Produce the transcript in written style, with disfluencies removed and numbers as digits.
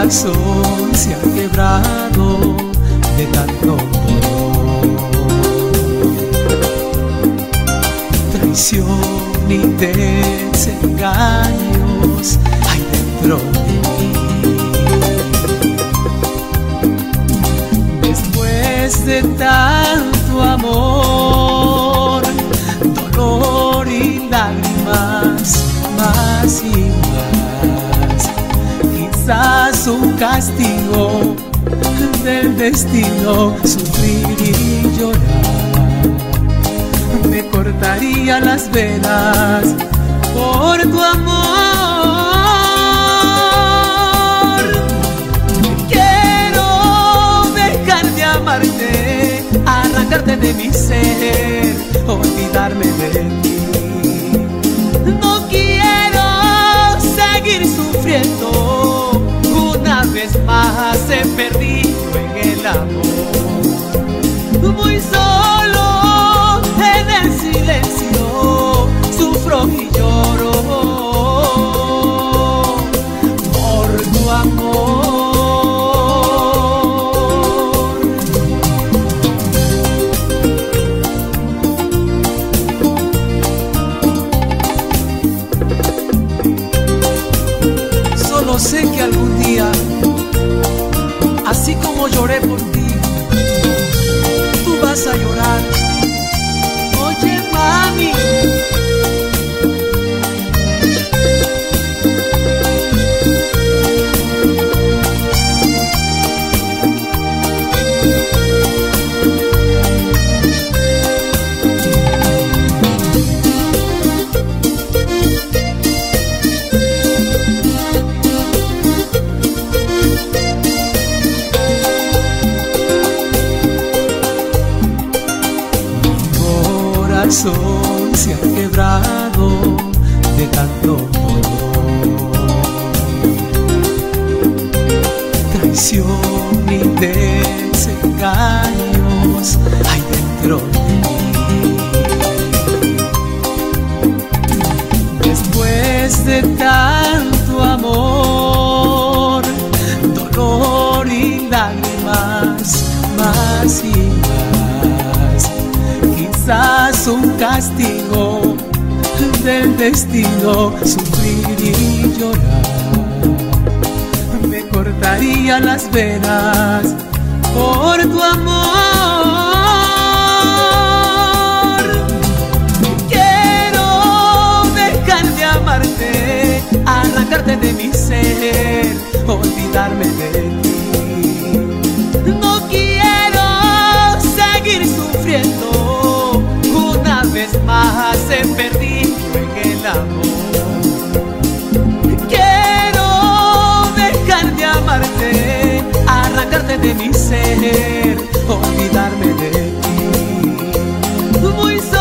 corazón se ha quebrado de tanto dolor. Traición y desengaños hay dentro de mí. Después de tanto amor, dolor y lágrimas, más y más, quizás un castigo del destino, sufrir y llorar. Me cortaría las venas por tu amor. Quiero dejar de amarte, arrancarte de mi ser, olvidarme de ti. No quiero seguir sufriendo, una vez más he perdido en el amor. Muy solo en el silencio sufro y lloro por tu amor. Solo sé que algún día, así como lloré por ti, tú vas a llorar. Oye, mami, se ha quebrado de tanto dolor. Traición y desengaños hay dentro de mí. Después de tanto amor, dolor y lágrimas, más y más, quizás un castigo del destino, sufrir y llorar. Me cortaría las venas por tu amor. Quiero dejar de amarte, arrancarte de mi ser, olvidarme de ti. No quiero seguir sufriendo, una vez más he perdido en el amor. Quiero dejar de amarte, arrancarte de mi ser, olvidarme de ti. Muy